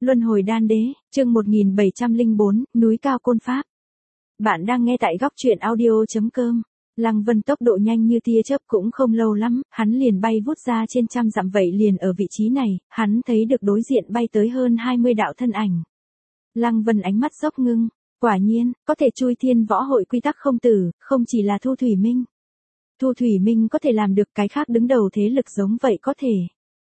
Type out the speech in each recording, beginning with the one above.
Luân hồi đan đế, chương 1704, núi cao côn pháp. Bạn đang nghe tại góc truyện audio.com. Lăng Vân tốc độ nhanh như tia chớp cũng không lâu lắm, hắn liền bay vút ra trên trăm dặm vậy liền ở vị trí này, hắn thấy được đối diện bay tới hơn 20 đạo thân ảnh. Lăng Vân ánh mắt dốc ngưng, quả nhiên, có thể chui thiên võ hội quy tắc không tử, không chỉ là Thu Thủy Minh. Thu Thủy Minh có thể làm được, cái khác đứng đầu thế lực giống vậy có thể.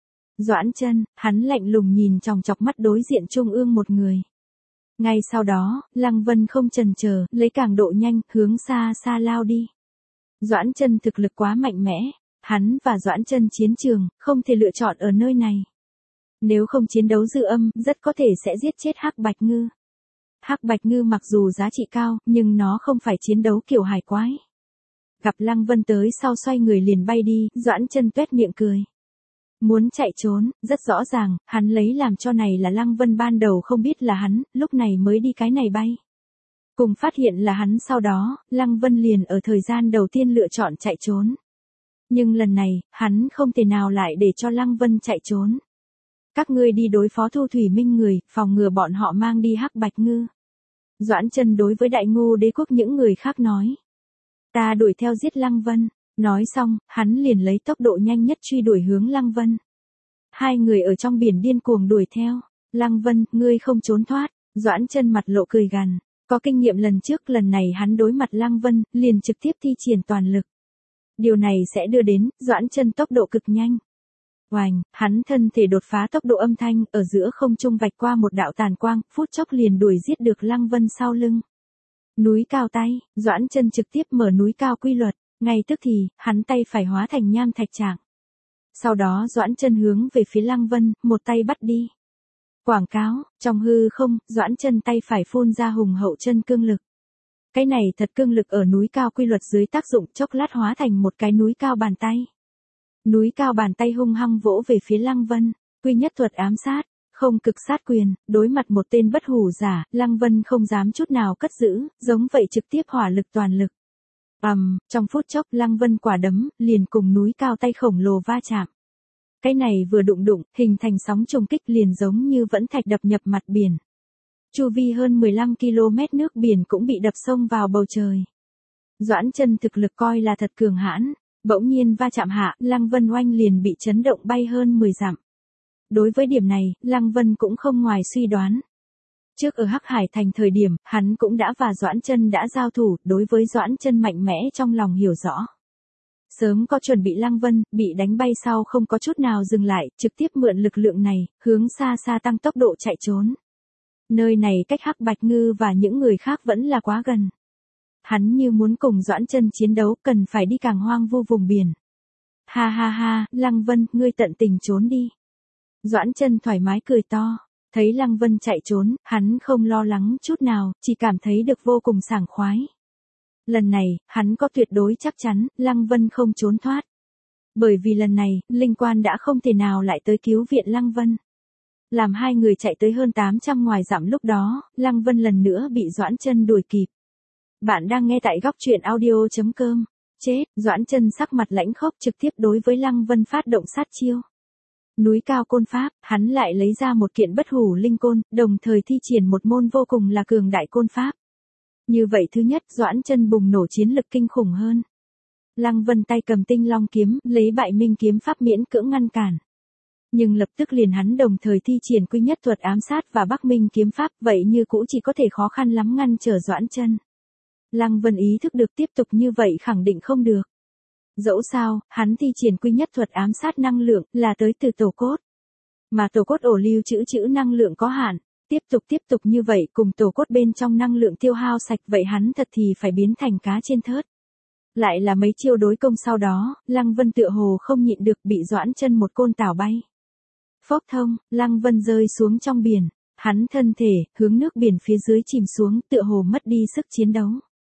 Doãn Chân, hắn lạnh lùng nhìn chòng chọc mắt đối diện trung ương một người. Ngay sau đó, Lăng Vân không chần chờ, lấy càng độ nhanh, hướng xa xa lao đi. Doãn Chân thực lực quá mạnh mẽ, hắn và Doãn Chân chiến trường, không thể lựa chọn ở nơi này. Nếu không chiến đấu dư âm, rất có thể sẽ giết chết Hắc Bạch Ngư. Hắc Bạch Ngư mặc dù giá trị cao, nhưng nó không phải chiến đấu kiểu hải quái. Gặp Lăng Vân tới sau xoay người liền bay đi, Doãn Chân tuét miệng cười. Muốn chạy trốn, rất rõ ràng, hắn lấy làm cho này là Lăng Vân ban đầu không biết là hắn, lúc này mới đi cái này bay. Cùng phát hiện là hắn sau đó, Lăng Vân liền ở thời gian đầu tiên lựa chọn chạy trốn. Nhưng lần này, hắn không thể nào lại để cho Lăng Vân chạy trốn. Các ngươi đi đối phó Thu Thủy Minh người, phòng ngừa bọn họ mang đi Hắc Bạch Ngư. Doãn Chân đối với Đại Ngô Đế quốc những người khác nói. Ta đuổi theo giết Lăng Vân. Nói xong, hắn liền lấy tốc độ nhanh nhất truy đuổi hướng Lăng Vân. Hai người ở trong biển điên cuồng đuổi theo. Lăng Vân, ngươi không trốn thoát. Doãn Chân mặt lộ cười gằn. Có kinh nghiệm lần trước, lần này hắn đối mặt Lăng Vân, liền trực tiếp thi triển toàn lực. Điều này sẽ đưa đến, Doãn Chân tốc độ cực nhanh. Oành, hắn thân thể đột phá tốc độ âm thanh, ở giữa không trung vạch qua một đạo tàn quang, phút chốc liền đuổi giết được Lăng Vân sau lưng. Núi cao tay, Doãn Chân trực tiếp mở núi cao quy luật. Ngay tức thì, hắn tay phải hóa thành nham thạch trạng. Sau đó Doãn Chân hướng về phía Lăng Vân, một tay bắt đi. Quảng cáo, trong hư không, Doãn Chân tay phải phun ra hùng hậu chân cương lực. Cái này thật cương lực ở núi cao quy luật dưới tác dụng chốc lát hóa thành một cái núi cao bàn tay. Núi cao bàn tay hung hăng vỗ về phía Lăng Vân, quy nhất thuật ám sát, không cực sát quyền, đối mặt một tên bất hủ giả, Lăng Vân không dám chút nào cất giữ, giống vậy trực tiếp hỏa lực toàn lực. Trong phút chốc Lăng Vân quả đấm, liền cùng núi cao tay khổng lồ va chạm. Cái này vừa đụng, hình thành sóng trùng kích liền giống như vẫn thạch đập nhập mặt biển. Chu vi hơn 15 km nước biển cũng bị đập xông vào bầu trời. Doãn Chân thực lực coi là thật cường hãn, bỗng nhiên va chạm hạ, Lăng Vân oanh liền bị chấn động bay hơn 10 dặm. Đối với điểm này, Lăng Vân cũng không ngoài suy đoán. Trước ở Hắc Hải thành thời điểm, hắn cũng đã và Doãn Chân đã giao thủ, đối với Doãn Chân mạnh mẽ trong lòng hiểu rõ. Sớm có chuẩn bị, Lăng Vân bị đánh bay sau không có chút nào dừng lại, trực tiếp mượn lực lượng này, hướng xa xa tăng tốc độ chạy trốn. Nơi này cách Hắc Bạch Ngư và những người khác vẫn là quá gần. Hắn như muốn cùng Doãn Chân chiến đấu, cần phải đi càng hoang vu vùng biển. Ha ha ha, Lăng Vân, ngươi tận tình trốn đi. Doãn Chân thoải mái cười to. Thấy Lăng Vân chạy trốn, hắn không lo lắng chút nào, chỉ cảm thấy được vô cùng sảng khoái. Lần này, hắn có tuyệt đối chắc chắn, Lăng Vân không trốn thoát. Bởi vì lần này, linh quan đã không thể nào lại tới cứu viện Lăng Vân. Làm hai người chạy tới hơn 800 ngoài dặm lúc đó, Lăng Vân lần nữa bị Doãn Chân đuổi kịp. Bạn đang nghe tại góc truyện audio.com. Chết, Doãn Chân sắc mặt lãnh khốc trực tiếp đối với Lăng Vân phát động sát chiêu. Núi cao côn pháp, hắn lại lấy ra một kiện bất hủ linh côn, đồng thời thi triển một môn vô cùng là cường đại côn pháp. Như vậy thứ nhất, Doãn Chân bùng nổ chiến lực kinh khủng hơn. Lăng Vân tay cầm Tinh Long kiếm, lấy Bại Minh kiếm pháp miễn cưỡng ngăn cản. Nhưng lập tức liền hắn đồng thời thi triển quy nhất thuật ám sát và Bắc Minh kiếm pháp, vậy như cũ chỉ có thể khó khăn lắm ngăn trở Doãn Chân. Lăng Vân ý thức được tiếp tục như vậy khẳng định không được. Dẫu sao, hắn thi triển quy nhất thuật ám sát năng lượng, là tới từ tổ cốt. Mà tổ cốt ổ lưu trữ năng lượng có hạn, tiếp tục như vậy cùng tổ cốt bên trong năng lượng tiêu hao sạch, vậy hắn thật thì phải biến thành cá trên thớt. Lại là mấy chiêu đối công sau đó, Lăng Vân tựa hồ không nhịn được bị Doãn Chân một côn tảo bay. Phốc thông, Lăng Vân rơi xuống trong biển, hắn thân thể, hướng nước biển phía dưới chìm xuống, tựa hồ mất đi sức chiến đấu.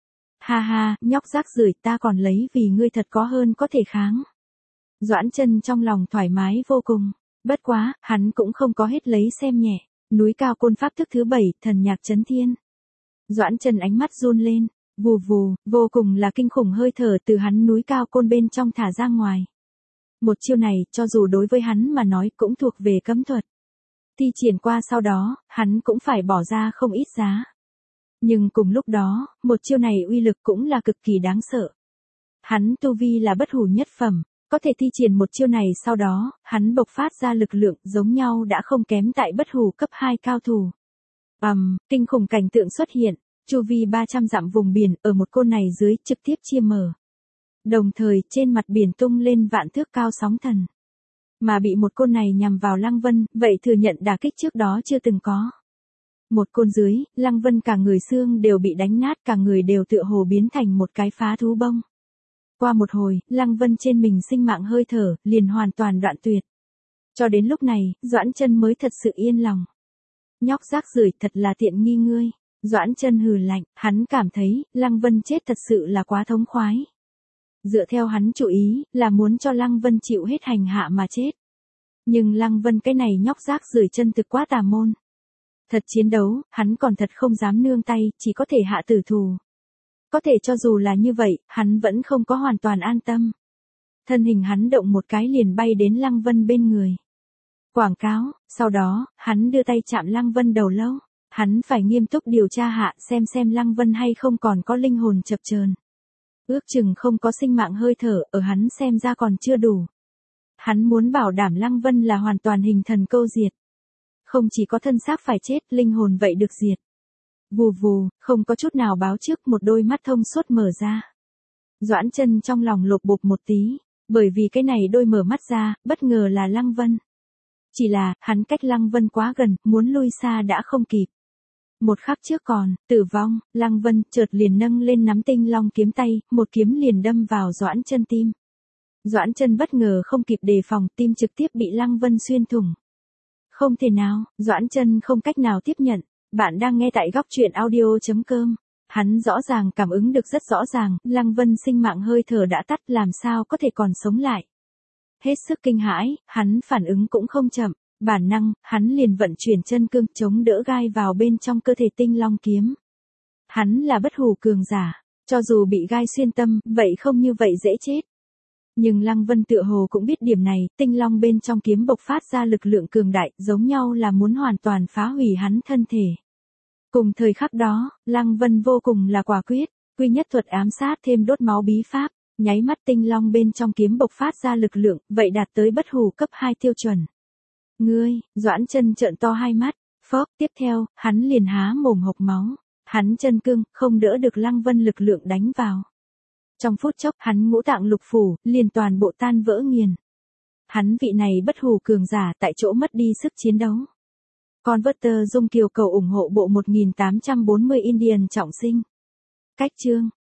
Ha ha, nhóc rác rưởi, ta còn lấy vì ngươi thật có hơn có thể kháng. Doãn Chân trong lòng thoải mái vô cùng, bất quá, hắn cũng không có hết lấy xem nhẹ. Núi cao côn pháp thức thứ 7, thần nhạc chấn thiên. Doãn Chân ánh mắt run lên, vù vù, vô cùng là kinh khủng hơi thở từ hắn núi cao côn bên trong thả ra ngoài. Một chiêu này, cho dù đối với hắn mà nói cũng thuộc về cấm thuật. Thi triển qua sau đó, hắn cũng phải bỏ ra không ít giá. Nhưng cùng lúc đó, một chiêu này uy lực cũng là cực kỳ đáng sợ. Hắn tu vi là bất hủ nhất phẩm, có thể thi triển một chiêu này sau đó, hắn bộc phát ra lực lượng giống nhau đã không kém tại bất hủ cấp 2 cao thủ. Kinh khủng cảnh tượng xuất hiện, chu vi 300 dặm vùng biển ở một côn này dưới trực tiếp chia mở. Đồng thời trên mặt biển tung lên vạn thước cao sóng thần. Mà bị một côn này nhằm vào Lăng Vân, vậy thừa nhận đả kích trước đó chưa từng có. Một côn dưới, Lăng Vân cả người xương đều bị đánh nát, cả người đều tựa hồ biến thành một cái phá thú bông. Qua một hồi, Lăng Vân trên mình sinh mạng hơi thở, liền hoàn toàn đoạn tuyệt. Cho đến lúc này, Doãn Chân mới thật sự yên lòng. Nhóc rác rưởi thật là tiện nghi ngươi. Doãn Chân hừ lạnh, hắn cảm thấy, Lăng Vân chết thật sự là quá thống khoái. Dựa theo hắn chủ ý, là muốn cho Lăng Vân chịu hết hành hạ mà chết. Nhưng Lăng Vân cái này nhóc rác rưởi chân thực quá tà môn. Thật chiến đấu, hắn còn thật không dám nương tay, chỉ có thể hạ tử thủ. Có thể cho dù là như vậy, hắn vẫn không có hoàn toàn an tâm. Thân hình hắn động một cái liền bay đến Lăng Vân bên người. Quảng cáo, sau đó, hắn đưa tay chạm Lăng Vân đầu lâu. Hắn phải nghiêm túc điều tra hạ xem Lăng Vân hay không còn có linh hồn chập chờn. Ước chừng không có sinh mạng hơi thở, ở hắn xem ra còn chưa đủ. Hắn muốn bảo đảm Lăng Vân là hoàn toàn hình thần câu diệt. Không chỉ có thân xác phải chết, linh hồn vậy được diệt. Vù vù, không có chút nào báo trước, một đôi mắt thông suốt mở ra. Doãn Chân trong lòng lột bột một tí, bởi vì cái này đôi mở mắt ra, bất ngờ là Lăng Vân. Chỉ là, hắn cách Lăng Vân quá gần, muốn lui xa đã không kịp. Một khắc trước còn, tử vong, Lăng Vân chợt liền nâng lên nắm tinh long kiếm tay, một kiếm liền đâm vào Doãn Chân tim. Doãn Chân bất ngờ không kịp đề phòng, tim trực tiếp bị Lăng Vân xuyên thủng. Không thể nào, Doãn Chân không cách nào tiếp nhận. Bạn đang nghe tại góc truyện audio.com. Hắn rõ ràng cảm ứng được rất rõ ràng, Lăng Vân sinh mạng hơi thở đã tắt, làm sao có thể còn sống lại. Hết sức kinh hãi, hắn phản ứng cũng không chậm, bản năng, hắn liền vận chuyển chân cương chống đỡ gai vào bên trong cơ thể tinh long kiếm. Hắn là bất hủ cường giả, cho dù bị gai xuyên tâm, vậy không như vậy dễ chết. Nhưng Lăng Vân tựa hồ cũng biết điểm này, tinh long bên trong kiếm bộc phát ra lực lượng cường đại, giống nhau là muốn hoàn toàn phá hủy hắn thân thể. Cùng thời khắc đó, Lăng Vân vô cùng là quả quyết, quy nhất thuật ám sát thêm đốt máu bí pháp, nháy mắt tinh long bên trong kiếm bộc phát ra lực lượng, vậy đạt tới bất hủ cấp 2 tiêu chuẩn. Ngươi, Doãn Chân trợn to hai mắt, phốc, tiếp theo, hắn liền há mồm hộc máu, hắn chân cương, không đỡ được Lăng Vân lực lượng đánh vào. Trong phút chốc, hắn ngũ tạng lục phủ, liền toàn bộ tan vỡ nghiền. Hắn vị này bất hủ cường giả tại chỗ mất đi sức chiến đấu. Converter Dung Kiều cầu ủng hộ bộ 1840 Indian trọng sinh. Cách chương